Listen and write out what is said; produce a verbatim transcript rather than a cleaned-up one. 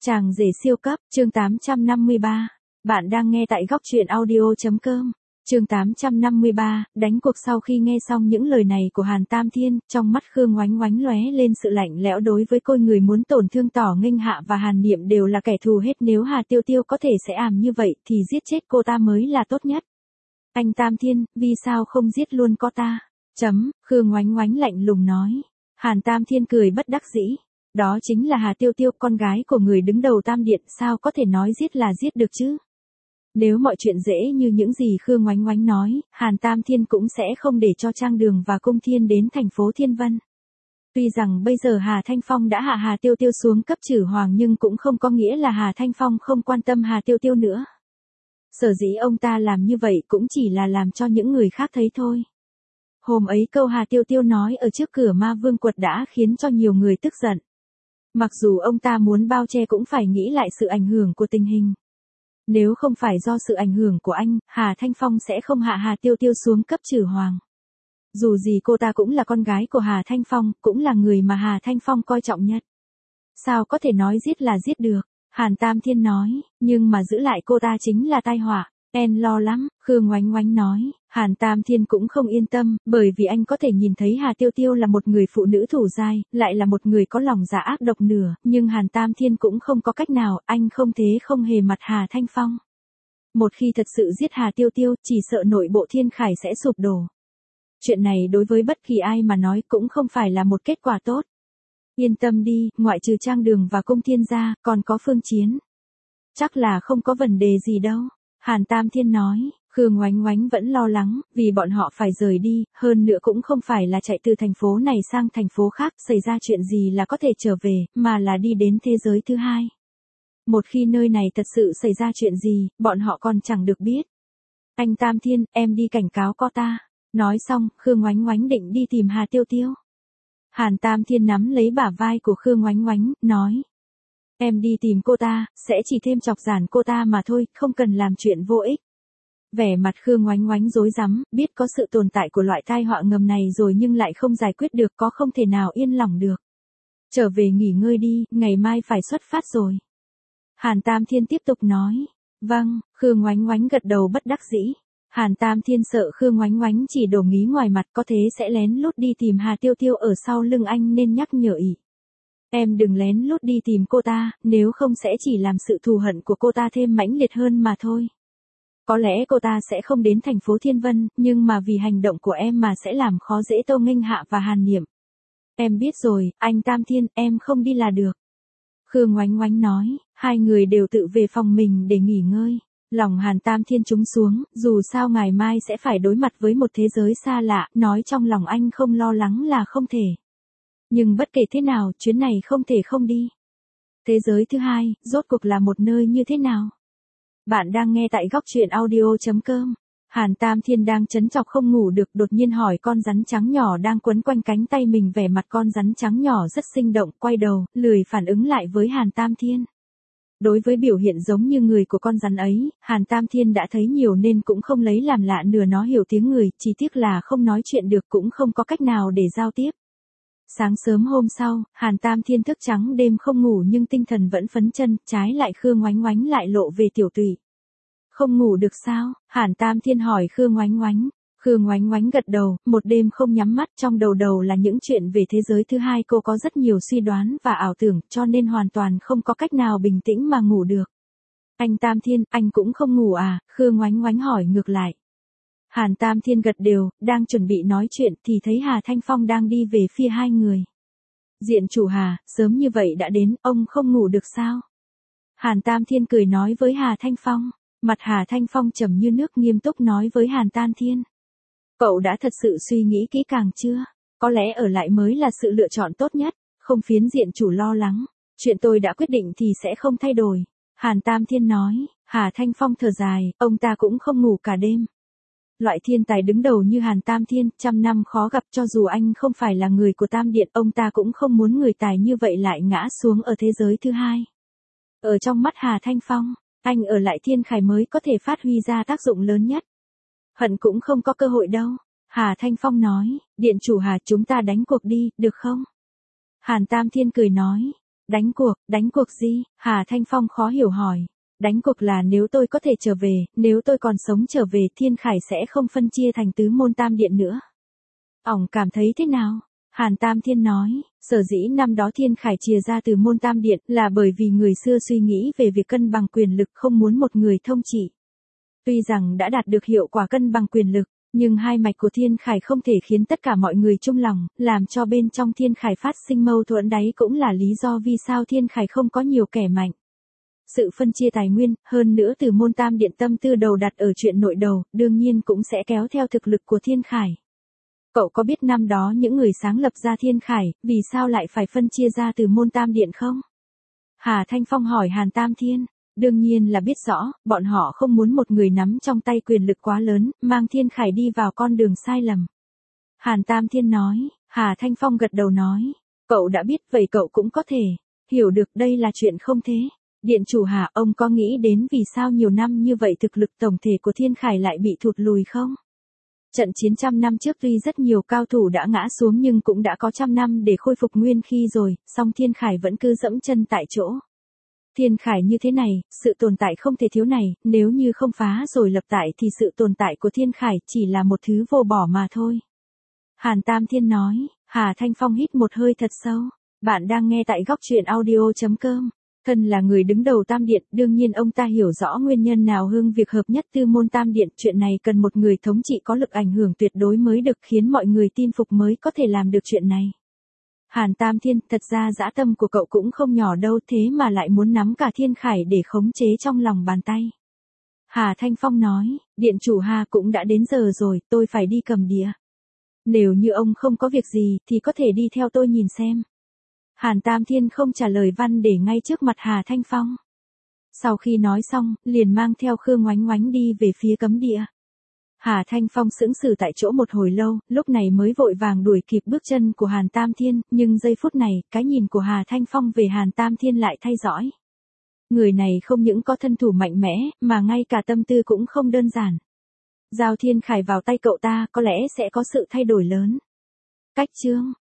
Chàng rể siêu cấp, chương tám trăm năm mươi ba. Bạn đang nghe tại góc truyện audio.com. Chương tám trăm năm mươi ba, đánh cuộc. Sau khi nghe xong những lời này của Hàn Tam Thiên, trong mắt Khương Oánh Oánh lóe lên sự lạnh lẽo. Đối với cô, người muốn tổn thương Tỏ Nghênh Hạ và Hàn Niệm đều là kẻ thù hết. Nếu Hà Tiêu Tiêu có thể sẽ ảm như vậy thì giết chết cô ta mới là tốt nhất. Anh Tam Thiên, vì sao không giết luôn cô ta? Chấm, Khương Oánh Oánh lạnh lùng nói. Hàn Tam Thiên cười bất đắc dĩ. Đó chính là Hà Tiêu Tiêu, con gái của người đứng đầu Tam Điện, sao có thể nói giết là giết được chứ? Nếu mọi chuyện dễ như những gì Khương Oánh Oánh nói, Hàn Tam Thiên cũng sẽ không để cho Trang Đường và Cung Thiên đến thành phố Thiên Vân. Tuy rằng bây giờ Hà Thanh Phong đã hạ Hà Tiêu Tiêu xuống cấp trừ hoàng, nhưng cũng không có nghĩa là Hà Thanh Phong không quan tâm Hà Tiêu Tiêu nữa. Sở dĩ ông ta làm như vậy cũng chỉ là làm cho những người khác thấy thôi. Hôm ấy câu Hà Tiêu Tiêu nói ở trước cửa Ma Vương Quật đã khiến cho nhiều người tức giận. Mặc dù ông ta muốn bao che cũng phải nghĩ lại sự ảnh hưởng của tình hình. Nếu không phải do sự ảnh hưởng của anh, Hà Thanh Phong sẽ không hạ Hà Tiêu Tiêu xuống cấp trừ hoàng. Dù gì cô ta cũng là con gái của Hà Thanh Phong, cũng là người mà Hà Thanh Phong coi trọng nhất. Sao có thể nói giết là giết được? Hàn Tam Thiên nói, nhưng mà giữ lại cô ta chính là tai họa. En lo lắm, Khương Oánh Oánh nói. Hàn Tam Thiên cũng không yên tâm, bởi vì anh có thể nhìn thấy Hà Tiêu Tiêu là một người phụ nữ thủ dai, lại là một người có lòng dạ ác độc nửa, nhưng Hàn Tam Thiên cũng không có cách nào, anh không thế không hề mặt Hà Thanh Phong. Một khi thật sự giết Hà Tiêu Tiêu, chỉ sợ nội bộ Thiên Khải sẽ sụp đổ. Chuyện này đối với bất kỳ ai mà nói cũng không phải là một kết quả tốt. Yên tâm đi, ngoại trừ Trang Đường và Cung Thiên ra, còn có Phương Chiến. Chắc là không có vấn đề gì đâu. Hàn Tam Thiên nói. Khương Oánh Oánh vẫn lo lắng, vì bọn họ phải rời đi, hơn nữa cũng không phải là chạy từ thành phố này sang thành phố khác, xảy ra chuyện gì là có thể trở về, mà là đi đến thế giới thứ hai. Một khi nơi này thật sự xảy ra chuyện gì, bọn họ còn chẳng được biết. Anh Tam Thiên, em đi cảnh cáo cô ta. Nói xong, Khương Oánh Oánh định đi tìm Hà Tiêu Tiêu. Hàn Tam Thiên nắm lấy bả vai của Khương Oánh Oánh, nói. Em đi tìm cô ta, sẽ chỉ thêm chọc giản cô ta mà thôi, không cần làm chuyện vô ích. Vẻ mặt Khương Oánh Oánh rối rắm, biết có sự tồn tại của loại tai họa ngầm này rồi nhưng lại không giải quyết được, có không thể nào yên lòng được. Trở về nghỉ ngơi đi, ngày mai phải xuất phát rồi. Hàn Tam Thiên tiếp tục nói. Vâng, Khương Oánh Oánh gật đầu bất đắc dĩ. Hàn Tam Thiên sợ Khương Oánh Oánh chỉ đổ ý ngoài mặt, có thế sẽ lén lút đi tìm Hà Tiêu Tiêu ở sau lưng anh nên nhắc nhở ỉ. Em đừng lén lút đi tìm cô ta, nếu không sẽ chỉ làm sự thù hận của cô ta thêm mãnh liệt hơn mà thôi. Có lẽ cô ta sẽ không đến thành phố Thiên Vân, nhưng mà vì hành động của em mà sẽ làm khó dễ Tâu Nghênh Hạ và Hàn Niệm. Em biết rồi, anh Tam Thiên, em không đi là được. Khương Oánh Oánh nói, hai người đều tự về phòng mình để nghỉ ngơi. Lòng Hàn Tam Thiên trúng xuống, dù sao ngày mai sẽ phải đối mặt với một thế giới xa lạ, nói trong lòng anh không lo lắng là không thể. Nhưng bất kể thế nào, chuyến này không thể không đi. Thế giới thứ hai, rốt cuộc là một nơi như thế nào? Bạn đang nghe tại góc truyện audio.com. Hàn Tam Thiên đang chấn chọc không ngủ được, đột nhiên hỏi con rắn trắng nhỏ đang quấn quanh cánh tay mình, vẻ mặt con rắn trắng nhỏ rất sinh động, quay đầu, lười phản ứng lại với Hàn Tam Thiên. Đối với biểu hiện giống như người của con rắn ấy, Hàn Tam Thiên đã thấy nhiều nên cũng không lấy làm lạ, nửa nó hiểu tiếng người, chỉ tiếc là không nói chuyện được, cũng không có cách nào để giao tiếp. Sáng sớm hôm sau, Hàn Tam Thiên thức trắng đêm không ngủ nhưng tinh thần vẫn phấn chân, trái lại Khương Oánh Oánh lại lộ về tiểu tụy. Không ngủ được sao? Hàn Tam Thiên hỏi Khương Oánh Oánh. Khương Oánh Oánh gật đầu, một đêm không nhắm mắt, trong đầu đầu là những chuyện về thế giới thứ hai, cô có rất nhiều suy đoán và ảo tưởng, cho nên hoàn toàn không có cách nào bình tĩnh mà ngủ được. Anh Tam Thiên, anh cũng không ngủ à? Khương Oánh Oánh hỏi ngược lại. Hàn Tam Thiên gật đều, đang chuẩn bị nói chuyện thì thấy Hà Thanh Phong đang đi về phía hai người. Diện chủ Hà, sớm như vậy đã đến, ông không ngủ được sao? Hàn Tam Thiên cười nói với Hà Thanh Phong. Mặt Hà Thanh Phong trầm như nước, nghiêm túc nói với Hàn Tam Thiên. Cậu đã thật sự suy nghĩ kỹ càng chưa? Có lẽ ở lại mới là sự lựa chọn tốt nhất, không phiến diện chủ lo lắng. Chuyện tôi đã quyết định thì sẽ không thay đổi. Hàn Tam Thiên nói. Hà Thanh Phong thở dài, ông ta cũng không ngủ cả đêm. Loại thiên tài đứng đầu như Hàn Tam Thiên, trăm năm khó gặp, cho dù anh không phải là người của Tam Điện, ông ta cũng không muốn người tài như vậy lại ngã xuống ở thế giới thứ hai. Ở trong mắt Hà Thanh Phong, anh ở lại Thiên Khải mới có thể phát huy ra tác dụng lớn nhất. Hận cũng không có cơ hội đâu. Hà Thanh Phong nói, Điện chủ Hà, chúng ta đánh cuộc đi, được không? Hàn Tam Thiên cười nói, Đánh cuộc, đánh cuộc gì? Hà Thanh Phong khó hiểu hỏi. Đánh cuộc là nếu tôi có thể trở về, nếu tôi còn sống trở về Thiên Khải sẽ không phân chia thành tứ môn tam điện nữa. Ổng cảm thấy thế nào? Hàn Tam Thiên nói, sở dĩ năm đó Thiên Khải chia ra từ môn tam điện là bởi vì người xưa suy nghĩ về việc cân bằng quyền lực không muốn một người thông trị. Tuy rằng đã đạt được hiệu quả cân bằng quyền lực, nhưng hai mạch của Thiên Khải không thể khiến tất cả mọi người chung lòng, làm cho bên trong Thiên Khải phát sinh mâu thuẫn, đấy cũng là lý do vì sao Thiên Khải không có nhiều kẻ mạnh. Sự phân chia tài nguyên, hơn nữa từ môn tam điện tâm tư đầu đặt ở chuyện nội đầu, đương nhiên cũng sẽ kéo theo thực lực của Thiên Khải. Cậu có biết năm đó những người sáng lập ra Thiên Khải, vì sao lại phải phân chia ra từ môn tam điện không? Hà Thanh Phong hỏi Hàn Tam Thiên. Đương nhiên là biết rõ, bọn họ không muốn một người nắm trong tay quyền lực quá lớn, mang Thiên Khải đi vào con đường sai lầm. Hàn Tam Thiên nói, Hà Thanh Phong gật đầu nói, cậu đã biết vậy cậu cũng có thể hiểu được đây là chuyện không thế. Điện chủ Hà, ông có nghĩ đến vì sao nhiều năm như vậy thực lực tổng thể của Thiên Khải lại bị thụt lùi không? Trận chiến trăm năm trước tuy rất nhiều cao thủ đã ngã xuống nhưng cũng đã có trăm năm để khôi phục nguyên khi rồi, song Thiên Khải vẫn cứ dẫm chân tại chỗ. Thiên Khải như thế này, sự tồn tại không thể thiếu này, nếu như không phá rồi lập tại thì sự tồn tại của Thiên Khải chỉ là một thứ vô bỏ mà thôi. Hàn Tam Thiên nói, Hà Thanh Phong hít một hơi thật sâu. Bạn đang nghe tại góc truyện audio.com. Thân là người đứng đầu Tam Điện, đương nhiên ông ta hiểu rõ nguyên nhân nào hương việc hợp nhất tư môn Tam Điện. Chuyện này cần một người thống trị có lực ảnh hưởng tuyệt đối mới được khiến mọi người tin phục mới có thể làm được chuyện này. Hàn Tam Thiên, thật ra dã tâm của cậu cũng không nhỏ đâu thế mà lại muốn nắm cả Thiên Khải để khống chế trong lòng bàn tay. Hà Thanh Phong nói, Điện chủ Hà cũng đã đến giờ rồi, tôi phải đi cầm đĩa. Nếu như ông không có việc gì thì có thể đi theo tôi nhìn xem. Hàn Tam Thiên không trả lời văn để ngay trước mặt Hà Thanh Phong. Sau khi nói xong, liền mang theo Khương Ngoánh Ngoánh đi về phía cấm địa. Hà Thanh Phong sững sờ tại chỗ một hồi lâu, lúc này mới vội vàng đuổi kịp bước chân của Hàn Tam Thiên, nhưng giây phút này, cái nhìn của Hà Thanh Phong về Hàn Tam Thiên lại thay dõi. Người này không những có thân thủ mạnh mẽ, mà ngay cả tâm tư cũng không đơn giản. Giao Thiên Khải vào tay cậu ta có lẽ sẽ có sự thay đổi lớn. Cách chương